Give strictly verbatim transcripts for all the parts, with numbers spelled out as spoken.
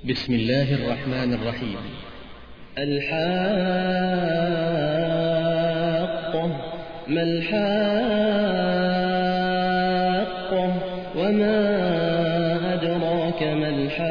بسم الله الرحمن الرحيم. الحاقة. ما الحاقة وما أدراك ما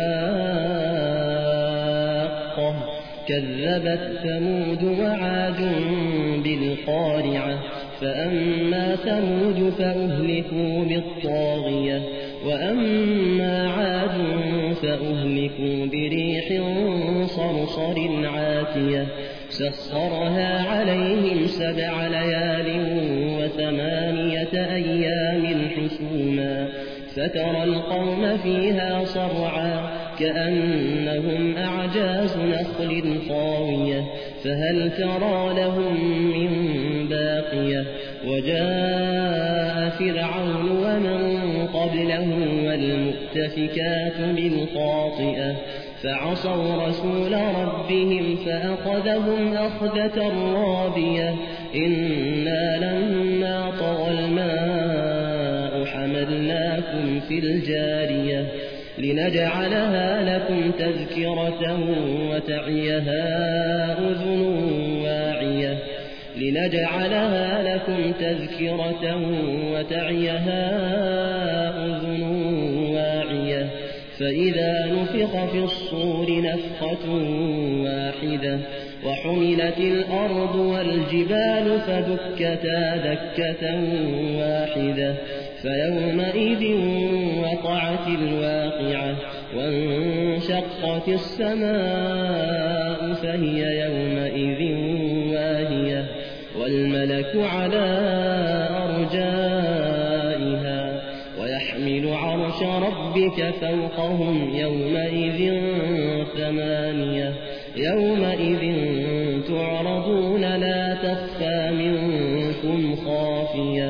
الحاقة. كذبت ثمود وعاد بالقارعة. فأما ثمود فأهلكوا بالطاغية وأما عاد فأهلكوا بريح صرصر عاتية سخرها عليهم سبع ليال وثمانية أيام حسوما فترى القوم فيها صرعا كأنهم أعجاز نخل خاوية فهل ترى لهم من باقية. وجاء فرعون ومن قبله والمؤتفكات بالخاطئة فعصوا رسول ربهم فأخذهم أخذة رابية. إنا لما طغى الماء حملناكم في الجارية لنجعلها لكم تذكرة وتعيها أذن واعية لنجعلها لكم تذكرة وتعيها أذن واعية فإذا نفخ في الصور نفخة واحدة وحملت الأرض والجبال فدكتا دكة واحدة فيومئذ وقعت الواقعة وانشقت السماء فهي يومئذ واهية والملك على أرجائها ويحمل عرش ربك فوقهم يومئذ ثمانية يومئذ تعرضون لا تخفى منكم خافية.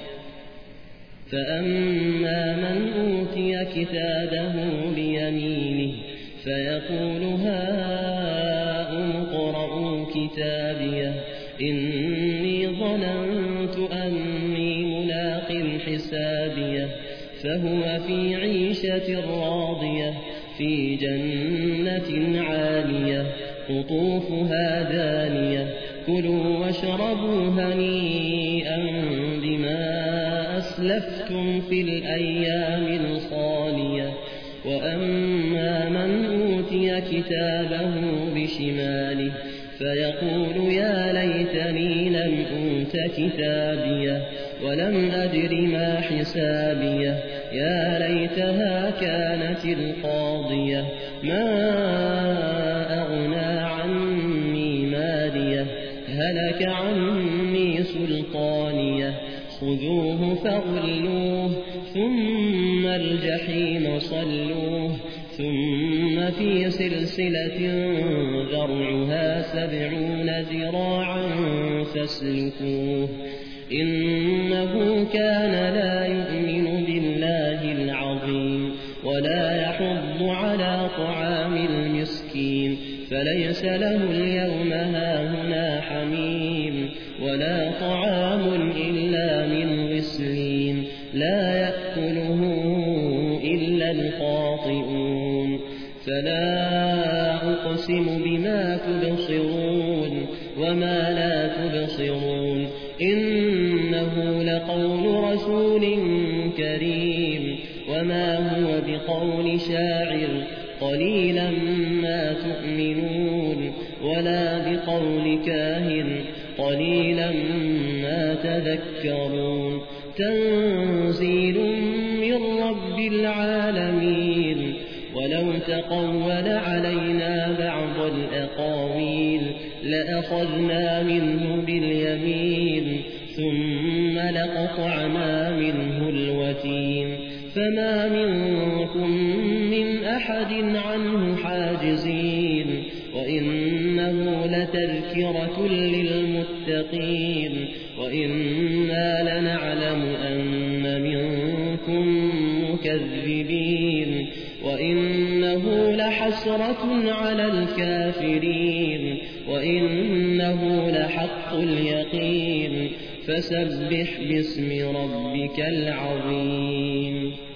فأما من أوتي كتابه بيمينه فيقول هاؤم اقرءوا كتابيه إني ظننت أني ملاق حسابيه فهو في عيشة راضية في جنة عالية قطوفها دانية كلوا واشربوا هنيئا بما أسلفتم في الأيام الخالية. وأما من أوتي كتابه بشماله فيقول يا ليتني لم أوت كتابيه ولم أدر ما حسابيه يا ليتها كانت القاضية ما أغنى عني ماليه هلك عني سلطانيه خذوه فغلوه ثم الجحيم صلوه ثم في سلسلة ذرعها سبعون ذراعا فاسلكوه إنه كان لا يؤمن بالله العظيم ولا يحض على طعام المسكين فليس له اليوم هاهنا حميم ولا طعام إلا من غسلين لا يأكله إلا الخاطئون. فلا أقسم بما تبصرون وما لا تبصرون إنه لقول رسول كريم وما هو بقول شاعر قليلا ما تؤمنون ولا بقول كاهن قليلا ما تذكرون. تنزيل من رب العالمين ولو تقول علينا بعض الأقاويل لأخذنا منه باليمين ثم لقطعنا منه الوتين فما منكم من أحد عنه حاجزين وإنه لتذكرة للمتقين وإنا لنعلم أن منكم مكذبين وإنه لحسرة على الكافرين وإنه لحق اليقين فسبح باسم ربك العظيم.